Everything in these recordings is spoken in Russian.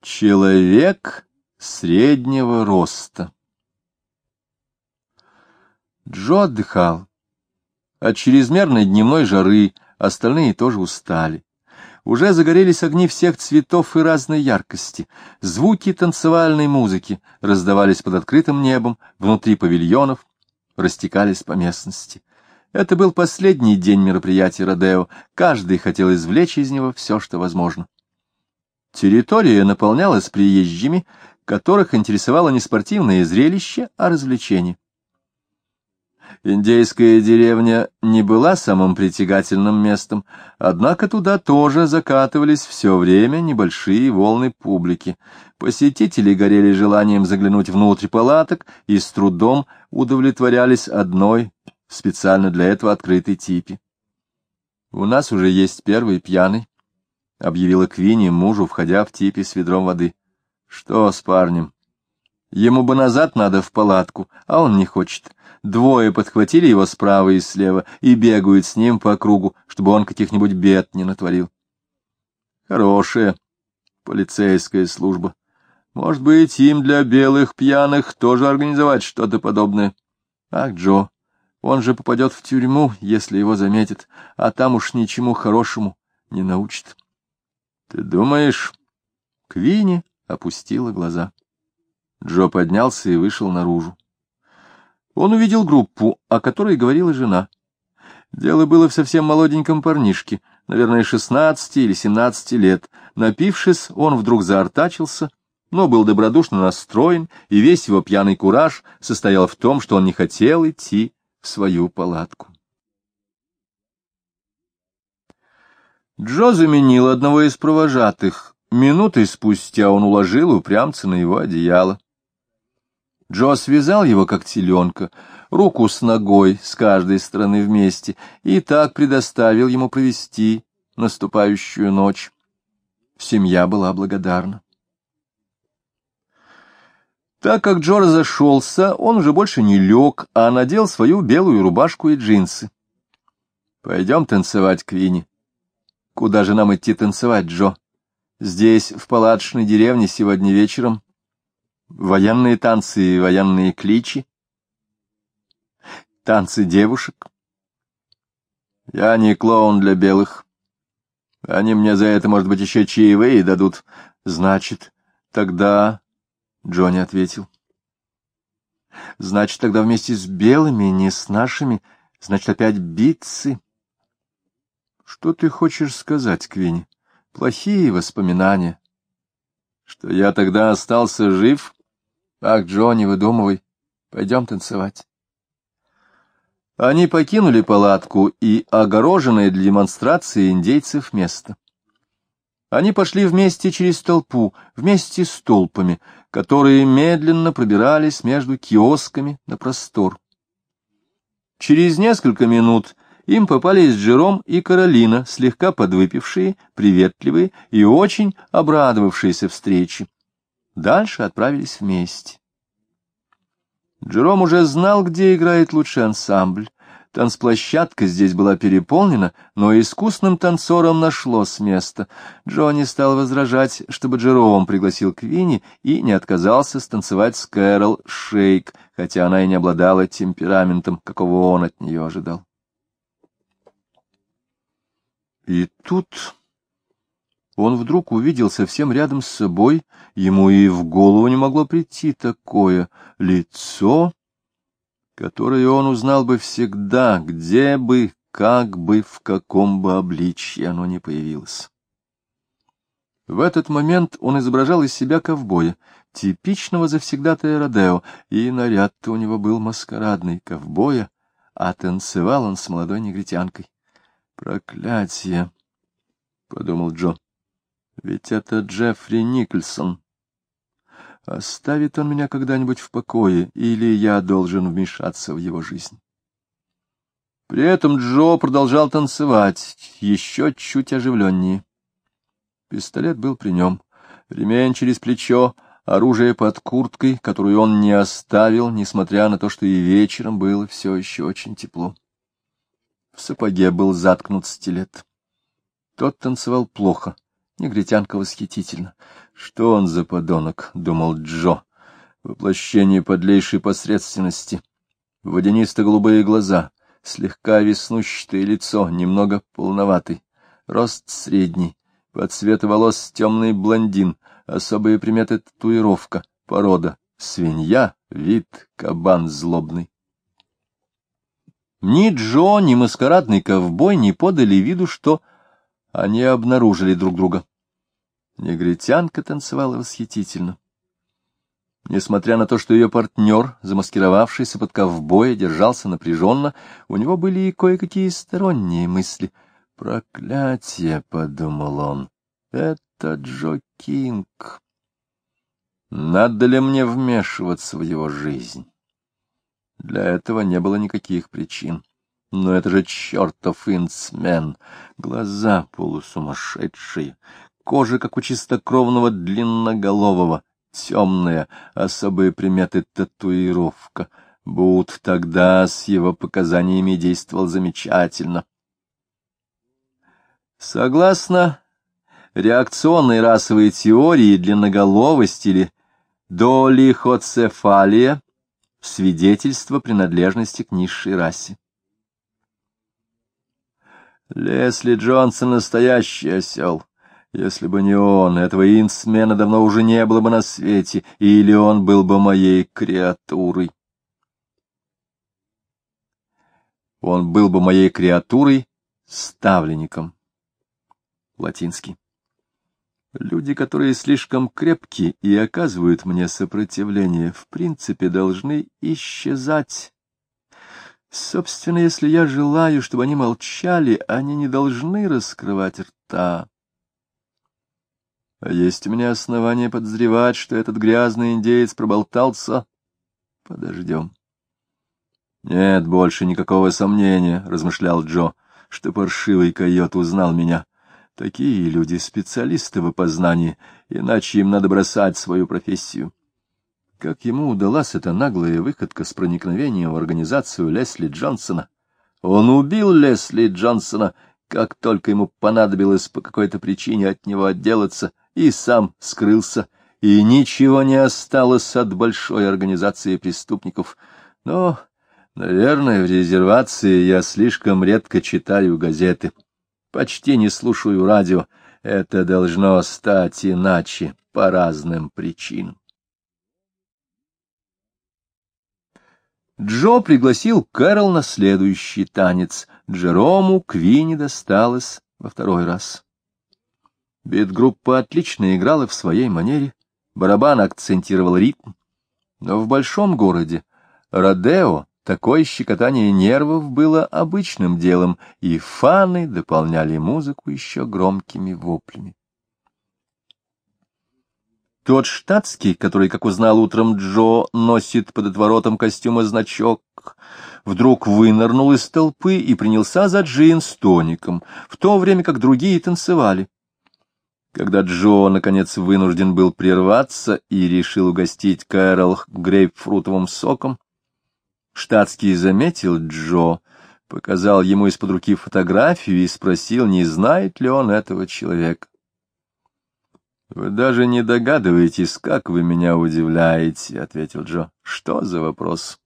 Человек среднего роста. Джо отдыхал. От чрезмерной дневной жары остальные тоже устали. Уже загорелись огни всех цветов и разной яркости. Звуки танцевальной музыки раздавались под открытым небом, внутри павильонов, растекались по местности. Это был последний день мероприятия родео. Каждый хотел извлечь из него все, что возможно. Территория наполнялась приезжими, которых интересовало не спортивное зрелище, а развлечение. Индейская деревня не была самым притягательным местом, однако туда тоже закатывались все время небольшие волны публики. Посетители горели желанием заглянуть внутрь палаток и с трудом удовлетворялись одной, специально для этого открытой типе. «У нас уже есть первый пьяный», — объявила Квинни мужу, входя в типе с ведром воды. — Что с парнем? Ему бы назад надо в палатку, а он не хочет. Двое подхватили его справа и слева и бегают с ним по кругу, чтобы он каких-нибудь бед не натворил. Хорошая полицейская служба. Может быть, им для белых пьяных тоже организовать что-то подобное? Ах, Джо, он же попадет в тюрьму, если его заметят, а там уж ничему хорошему не научат. Ты думаешь? Квинни опустила глаза. Джо поднялся и вышел наружу. Он увидел группу, о которой говорила жена. Дело было в совсем молоденьком парнишке, наверное, 16 или 17 лет. Напившись, он вдруг заортачился, но был добродушно настроен, и весь его пьяный кураж состоял в том, что он не хотел идти в свою палатку. Джо заменил одного из провожатых. Минутой спустя он уложил упрямца на его одеяло. Джо связал его, как теленка, руку с ногой с каждой стороны вместе, и так предоставил ему провести наступающую ночь. Семья была благодарна. Так как Джо разошелся, он уже больше не лег, а надел свою белую рубашку и джинсы. — Пойдем танцевать, Квинни. — Куда же нам идти танцевать, Джо? Здесь, в палаточной деревне, сегодня вечером военные танцы и военные кличи. Танцы девушек. Я не клоун для белых. Они мне за это, может быть, еще чаевые дадут. Значит, тогда... Джонни ответил. Значит, тогда вместе с белыми, не с нашими. Значит, опять битцы. Что ты хочешь сказать, Квинни? Плохие воспоминания. Что я тогда остался жив? Ах, Джонни, выдумывай. Пойдем танцевать. Они покинули палатку и огороженное для демонстрации индейцев место. Они пошли вместе через толпу, вместе с толпами, которые медленно пробирались между киосками на простор. Через несколько минут им попались Джером и Каролина, слегка подвыпившие, приветливые и очень обрадовавшиеся встрече. Дальше отправились вместе. Джером уже знал, где играет лучший ансамбль. Танцплощадка здесь была переполнена, но искусным танцорам нашлось место. Джонни стал возражать, чтобы Джером пригласил Квинни и не отказался станцевать с Кэрол шейк, хотя она и не обладала темпераментом, какого он от нее ожидал. И тут он вдруг увидел совсем рядом с собой, ему и в голову не могло прийти такое лицо, которое он узнал бы всегда, где бы, как бы, в каком бы обличье оно ни появилось. В этот момент он изображал из себя ковбоя, типичного завсегдатая родео, и наряд-то у него был маскарадный ковбоя, а танцевал он с молодой негритянкой. «Проклятие!» — подумал Джо. «Ведь это Джеффри Никольсон. Оставит он меня когда-нибудь в покое, или я должен вмешаться в его жизнь?» При этом Джо продолжал танцевать, еще чуть оживленнее. Пистолет был при нем, ремень через плечо, оружие под курткой, которую он не оставил, несмотря на то, что и вечером было все еще очень тепло. В сапоге был заткнут стилет. Тот танцевал плохо, негритянка восхитительно. Что он за подонок, — думал Джо, — воплощение подлейшей посредственности. Водянисто-голубые глаза, слегка веснущатое лицо, немного полноватый, рост средний, по цвету волос темный блондин, особые приметы татуировка, порода свинья, вид кабан злобный. Ни Джо, ни маскарадный ковбой не подали виду, что они обнаружили друг друга. Негритянка танцевала восхитительно. Несмотря на то, что ее партнер, замаскировавшийся под ковбоя, держался напряженно, у него были и кое-какие сторонние мысли. «Проклятие!» — подумал он. «Это Джо Кинг. Надо ли мне вмешиваться в его жизнь?» Для этого не было никаких причин. Но это же чертов инцмен. Глаза полусумасшедшие, кожа, как у чистокровного длинноголового, темная, особые приметы татуировка. Бут тогда с его показаниями действовал замечательно. Согласно реакционной расовой теории, длинноголовость или долихоцефалия — свидетельство принадлежности к низшей расе. Лесли Джонсон — настоящий осел. Если бы не он, этого инцмена давно уже не было бы на свете, или он был бы моей креатурой. Он был бы моей креатурой, ставленником. Латинский. Люди, которые слишком крепки и оказывают мне сопротивление, в принципе, должны исчезать. Собственно, если я желаю, чтобы они молчали, они не должны раскрывать рта. А есть у меня основания подозревать, что этот грязный индеец проболтался. Подождем. Нет больше никакого сомнения, — размышлял Джо, — что паршивый койот узнал меня. Такие люди — специалисты в опознании, иначе им надо бросать свою профессию. Как ему удалась эта наглая выходка с проникновением в организацию Лесли Джонсона? Он убил Лесли Джонсона, как только ему понадобилось по какой-то причине от него отделаться, и сам скрылся, и ничего не осталось от большой организации преступников. Но, наверное, в резервации я слишком редко читаю газеты, почти не слушаю радио. Это должно стать иначе по разным причинам. Джо пригласил Кэрол на следующий танец. Джерому Квинни досталось во второй раз. Бит-группа отлично играла в своей манере, барабан акцентировал ритм. Но в большом городе родео такое щекотание нервов было обычным делом, и фаны дополняли музыку еще громкими воплями. Тот штатский, который, как узнал утром Джо, носит под отворотом костюма значок, вдруг вынырнул из толпы и принялся за джин с тоником, в то время как другие танцевали. Когда Джо, наконец, вынужден был прерваться и решил угостить Кэрол грейпфрутовым соком, штатский заметил Джо, показал ему из-под руки фотографию и спросил, не знает ли он этого человека. «Вы даже не догадываетесь, как вы меня удивляете», — ответил Джо. «Что за вопрос?»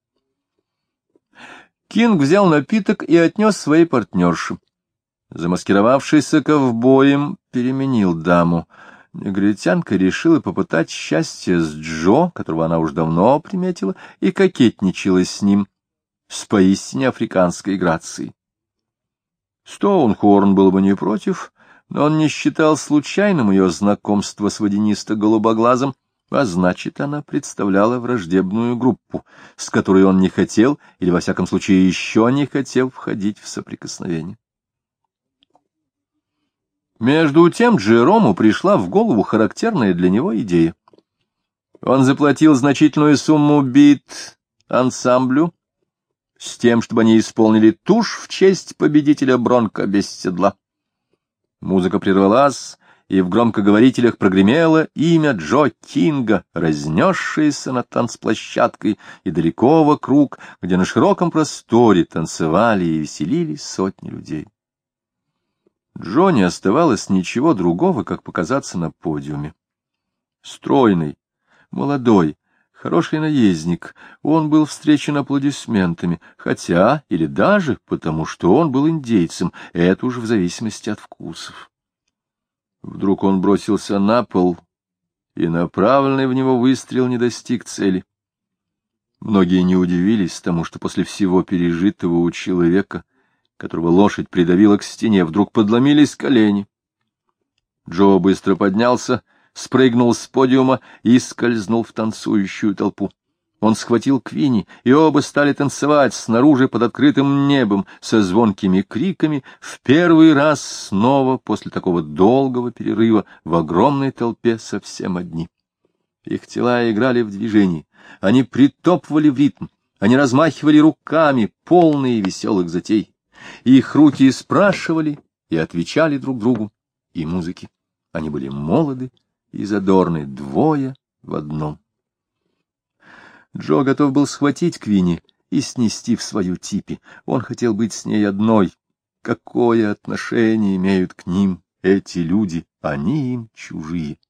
Кинг взял напиток и отнес своей партнерше. Замаскировавшийся ковбоем переменил даму. Негритянка решила попытать счастье с Джо, которого она уж давно приметила, и кокетничала с ним с поистине африканской грацией. Стоунхорн был бы не против, но он не считал случайным ее знакомство с водянисто-голубоглазым, а значит, она представляла враждебную группу, с которой он не хотел, или, во всяком случае, еще не хотел входить в соприкосновение. Между тем Джерому пришла в голову характерная для него идея. Он заплатил значительную сумму бит-ансамблю с тем, чтобы они исполнили тушь в честь победителя Бронко без седла. Музыка прервалась, и в громкоговорителях прогремело имя Джо Кинга, разнесшееся над танцплощадкой и далеко вокруг, где на широком просторе танцевали и веселились сотни людей. Джо не оставалось ничего другого, как показаться на подиуме. Стройный, молодой, хороший наездник, он был встречен аплодисментами, хотя или даже потому, что он был индейцем, это уж в зависимости от вкусов. Вдруг он бросился на пол, и направленный в него выстрел не достиг цели. Многие не удивились тому, что после всего пережитого у человека, которого лошадь придавила к стене, вдруг подломились колени. Джо быстро поднялся, спрыгнул с подиума и скользнул в танцующую толпу. Он схватил Квинни, и оба стали танцевать снаружи под открытым небом со звонкими криками, в первый раз снова после такого долгого перерыва в огромной толпе совсем одни. Их тела играли в движении, они притопывали в ритм, они размахивали руками, полные веселых затей. Их руки спрашивали и отвечали друг другу, и музыки. Они были молоды и задорны, двое в одном. Джо готов был схватить Квинни и снести в свою типи. Он хотел быть с ней одной. Какое отношение имеют к ним эти люди? Они им чужие.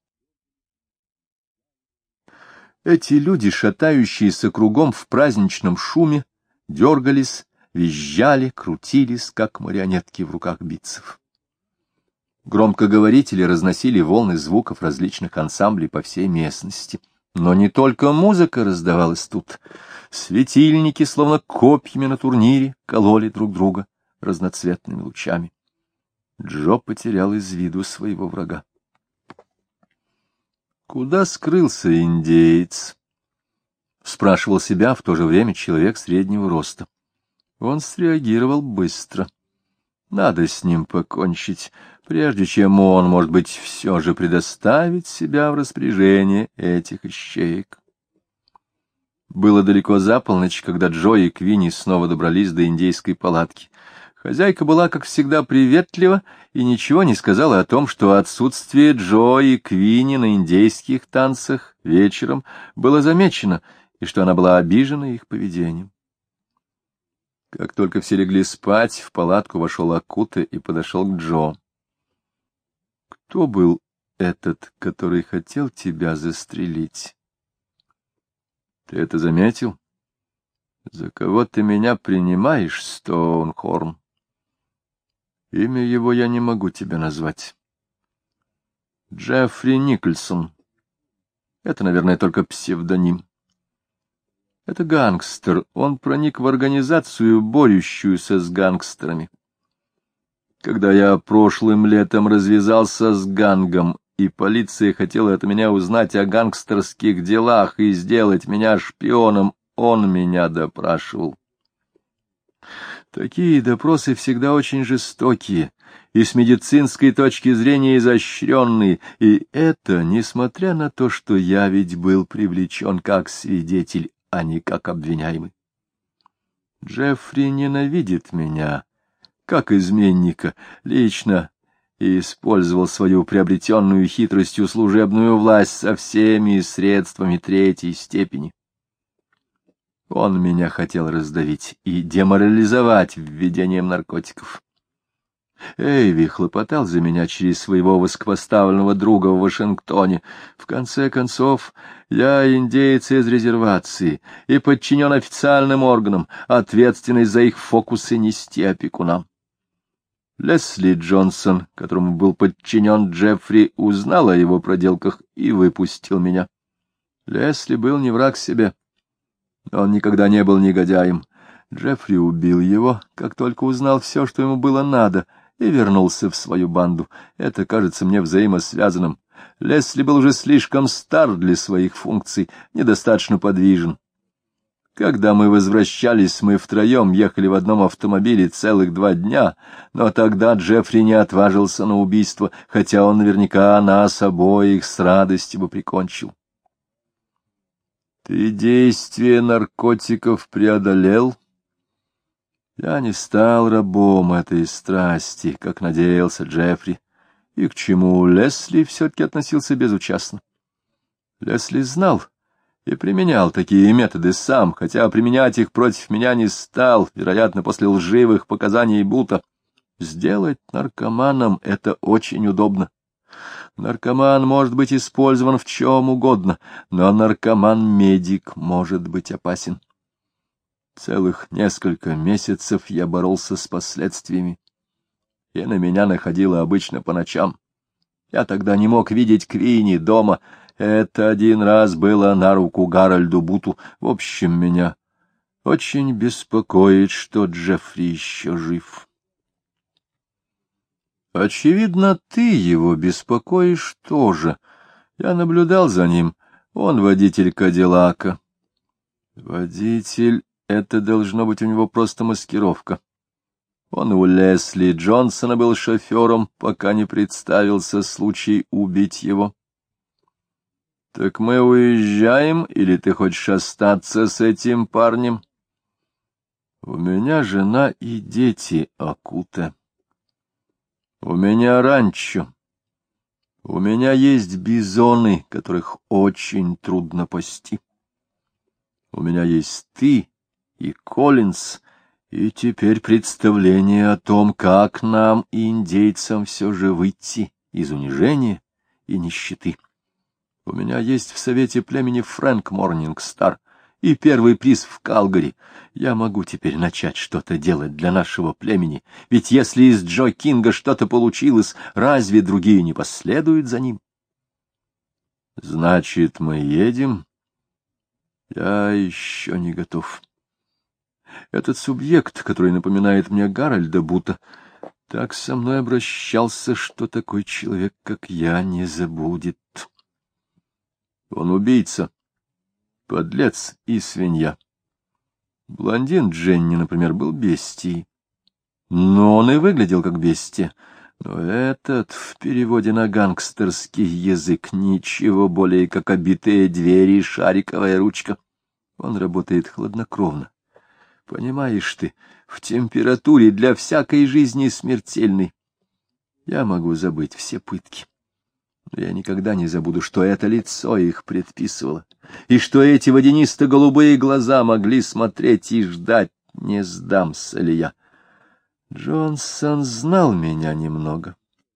Эти люди, шатающиеся кругом в праздничном шуме, дергались, визжали, крутились, как марионетки в руках битцев. Громкоговорители разносили волны звуков различных ансамблей по всей местности. Но не только музыка раздавалась тут. Светильники, словно копьями на турнире, кололи друг друга разноцветными лучами. Джо потерял из виду своего врага. Куда скрылся индеец? Спрашивал себя в то же время человек среднего роста. Он среагировал быстро. Надо с ним покончить, прежде чем он, может быть, все же предоставит себя в распоряжение этих ищеек. Было далеко за полночь, когда Джо и Квинни снова добрались до индейской палатки. Хозяйка была, как всегда, приветлива и ничего не сказала о том, что отсутствие Джо и Квинни на индейских танцах вечером было замечено, и что она была обижена их поведением. Как только все легли спать, в палатку вошел Акута и подошел к Джо. — Кто был этот, который хотел тебя застрелить? — Ты это заметил? — За кого ты меня принимаешь, Стоунхорн? — Имя его я не могу тебе назвать. — Джеффри Никольсон. Это, наверное, только псевдоним. Это гангстер, он проник в организацию, борющуюся с гангстерами. Когда я прошлым летом развязался с гангом, и полиция хотела от меня узнать о гангстерских делах и сделать меня шпионом, он меня допрашивал. Такие допросы всегда очень жестокие и с медицинской точки зрения изощренные, и это несмотря на то, что я ведь был привлечен как свидетель, а не как обвиняемый. Джеффри ненавидит меня, как изменника, лично, и использовал свою приобретенную хитростью служебную власть со всеми средствами третьей степени. Он меня хотел раздавить и деморализовать введением наркотиков. Эйви хлопотал за меня через своего высокопоставленного друга в Вашингтоне. В конце концов, я индеец из резервации и подчинен официальным органам, ответственность за их фокусы нести опекунам. Лесли Джонсон, которому был подчинен Джеффри, узнал о его проделках и выпустил меня. Лесли был не враг себе. Он никогда не был негодяем. Джеффри убил его, как только узнал все, что ему было надо, и вернулся в свою банду. Это кажется мне взаимосвязанным. Лесли был уже слишком стар для своих функций, недостаточно подвижен. Когда мы возвращались, мы втроем ехали в одном автомобиле целых 2 дня, но тогда Джеффри не отважился на убийство, хотя он наверняка нас обоих с радостью бы прикончил. Ты действие наркотиков преодолел? Я не стал рабом этой страсти, как надеялся Джеффри, и к чему Лесли все-таки относился безучастно. Лесли знал и применял такие методы сам, хотя применять их против меня не стал, вероятно, после лживых показаний Бута. Сделать наркоманом — это очень удобно. Наркоман может быть использован в чем угодно, но наркоман-медик может быть опасен. Целых несколько месяцев я боролся с последствиями, и на меня находило обычно по ночам. Я тогда не мог видеть Квинни дома. Это один раз было на руку Гарольду Буту. В общем, меня очень беспокоит, что Джеффри еще жив. Очевидно, ты его беспокоишь тоже. Я наблюдал за ним. Он водитель Кадиллака. Водитель — это должно быть у него просто маскировка. Он у Лесли Джонсона был шофером, пока не представился случай убить его. — Так мы уезжаем, или ты хочешь остаться с этим парнем? — У меня жена и дети, Акута. У меня ранчо. У меня есть бизоны, которых очень трудно пасти. У меня есть ты и Коллинз, и теперь представление о том, как нам, индейцам, все же выйти из унижения и нищеты. У меня есть в совете племени Фрэнк Морнингстар и первый приз в Калгари. Я могу теперь начать что-то делать для нашего племени, ведь если из Джо Кинга что-то получилось, разве другие не последуют за ним? Значит, мы едем? Я еще не готов. Этот субъект, который напоминает мне Гарольда Бута, так со мной обращался, что такой человек, как я, не забудет. Он убийца, подлец и свинья. Блондин Дженни, например, был бестией. Но он и выглядел как бестия. Но этот, в переводе на гангстерский язык, ничего более, как обитые двери и шариковая ручка. Он работает хладнокровно. Понимаешь ты, в температуре для всякой жизни смертельной. Я могу забыть все пытки. Но я никогда не забуду, что это лицо их предписывало, и что эти водянисто-голубые глаза могли смотреть и ждать, не сдамся ли я. Джонсон знал меня немного.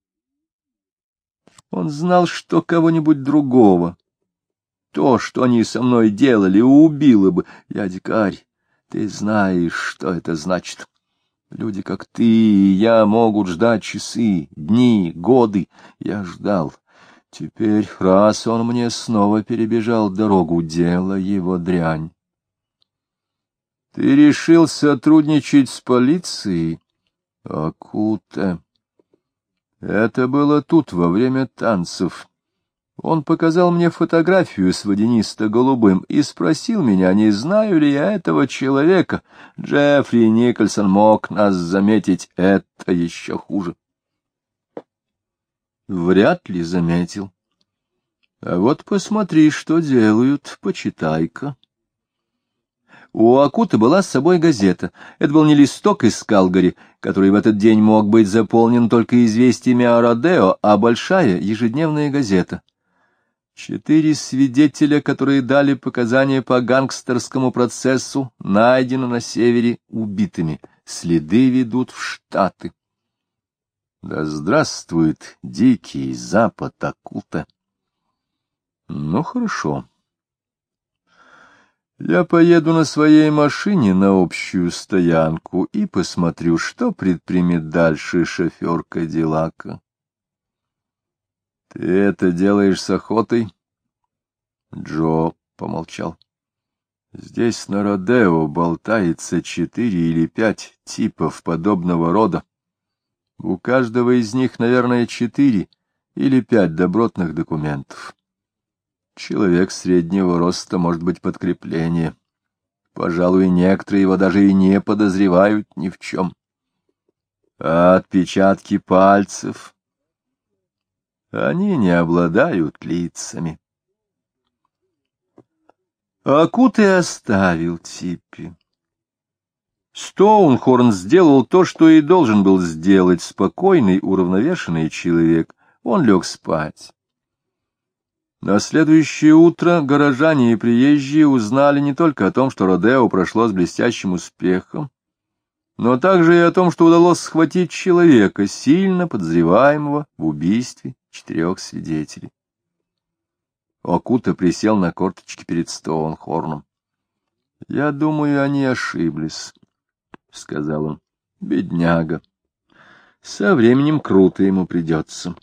Он знал, что кого-нибудь другого, то, что они со мной делали, убило бы. Я дикарь, ты знаешь, что это значит. Люди, как ты и я, могут ждать часы, дни, годы. Я ждал. Теперь, раз он мне снова перебежал дорогу, дело его дрянь. Ты решил сотрудничать с полицией, Акута? Это было тут, во время танцев. Он показал мне фотографию с водянисто-голубым и спросил меня, не знаю ли я этого человека. Джеффри Никольсон мог нас заметить, это еще хуже. Вряд ли заметил. А вот посмотри, что делают, почитай-ка. У Акуты была с собой газета. Это был не листок из Калгари, который в этот день мог быть заполнен только известиями о Родео, а большая ежедневная газета. 4 свидетеля, которые дали показания по гангстерскому процессу, найдены на севере убитыми. Следы ведут в Штаты. Да здравствует дикий запад, Акута! Ну, хорошо. Я поеду на своей машине на общую стоянку и посмотрю, что предпримет дальше шофер Кадиллака. Ты это делаешь с охотой? Джо помолчал. Здесь на Родео болтается 4 или 5 типов подобного рода. У каждого из них, наверное, 4 или 5 добротных документов. Человек среднего роста может быть подкрепление. Пожалуй, некоторые его даже и не подозревают ни в чем. А отпечатки пальцев? Они не обладают лицами. Акута оставил Типпи. Стоунхорн сделал то, что и должен был сделать спокойный, уравновешенный человек. Он лег спать. На следующее утро горожане и приезжие узнали не только о том, что Родео прошло с блестящим успехом, но также и о том, что удалось схватить человека, сильно подозреваемого в убийстве 4 свидетелей. Окута присел на корточки перед Стоунхорном. — Я думаю, они ошиблись, — сказал он. — Бедняга. Со временем круто ему придется.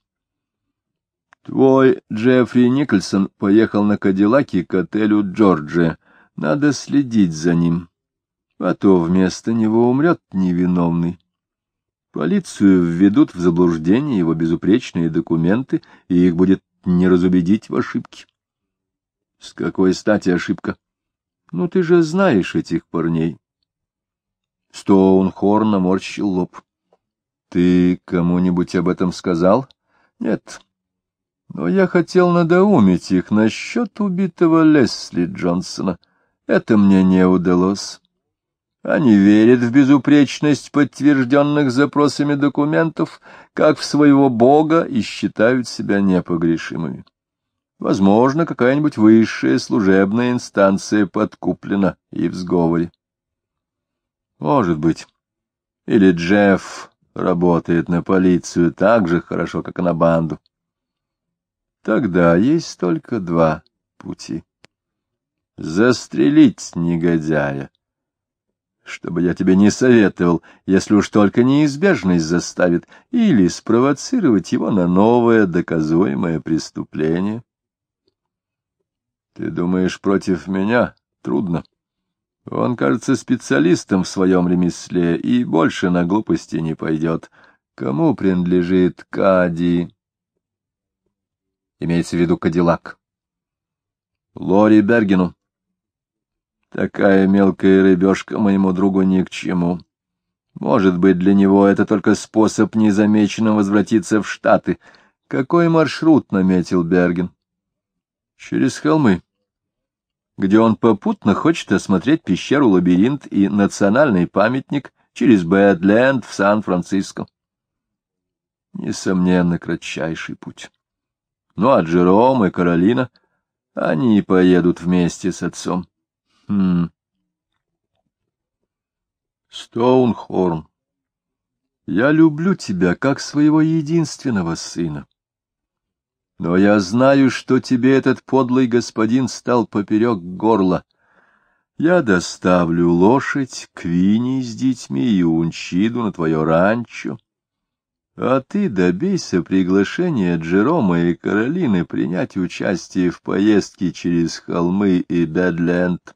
Твой Джеффри Никольсон поехал на Кадиллаке к отелю Джорджия. Надо следить за ним, а то вместо него умрет невиновный. Полицию введут в заблуждение его безупречные документы, и их будет не разубедить в ошибке. С какой стати ошибка? Ну, ты же знаешь этих парней. Стоунхорн наморщил лоб. Ты кому-нибудь об этом сказал? Нет. Но я хотел надоумить их насчет убитого Лесли Джонсона. Это мне не удалось. Они верят в безупречность подтвержденных запросами документов, как в своего бога, и считают себя непогрешимыми. Возможно, какая-нибудь высшая служебная инстанция подкуплена и в сговоре. Может быть. Или Джефф работает на полицию так же хорошо, как и на банду. Тогда есть только 2 пути. Застрелить негодяя, чтобы я тебе не советовал, если уж только неизбежность заставит, или спровоцировать его на новое доказуемое преступление. Ты думаешь, против меня трудно? Он, кажется, специалистом в своем ремесле и больше на глупости не пойдет. Кому принадлежит Кади? Имеется в виду Кадиллак. Лори Бергену. Такая мелкая рыбешка моему другу ни к чему. Может быть, для него это только способ незамеченным возвратиться в Штаты. Какой маршрут наметил Берген? Через холмы, где он попутно хочет осмотреть пещеру-лабиринт и национальный памятник через Бэдленд в Сан-Франциско. Несомненно, кратчайший путь. Ну, а Джером и Каролина, они поедут вместе с отцом. Стоунхорн, я люблю тебя как своего единственного сына. Но я знаю, что тебе этот подлый господин стал поперек горла. Я доставлю лошадь, Квинни с детьми и Унчиду на твое ранчо, а ты добейся приглашения Джерома и Каролины принять участие в поездке через холмы и Бэдленд.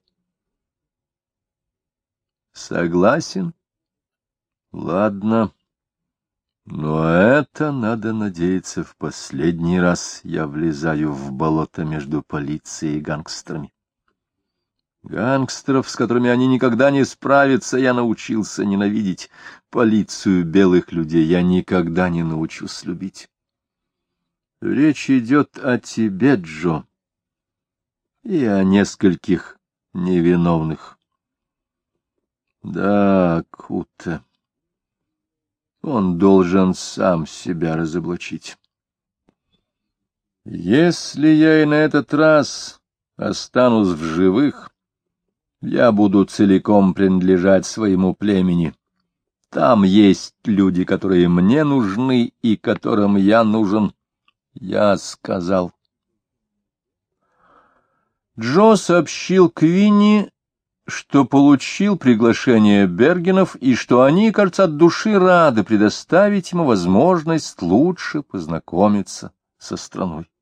Согласен? Ладно. Но это, надо надеяться, в последний раз я влезаю в болото между полицией и гангстерами. Гангстеров, с которыми они никогда не справятся, я научился ненавидеть. Полицию белых людей я никогда не научусь любить. Речь идет о тебе, Джо, и о нескольких невиновных. Да, Кута. Он должен сам себя разоблачить. Если я и на этот раз останусь в живых, я буду целиком принадлежать своему племени. Там есть люди, которые мне нужны и которым я нужен. Я сказал. Джо сообщил Квинни, что получил приглашение Бергенов и что они, кажется, от души рады предоставить ему возможность лучше познакомиться со страной.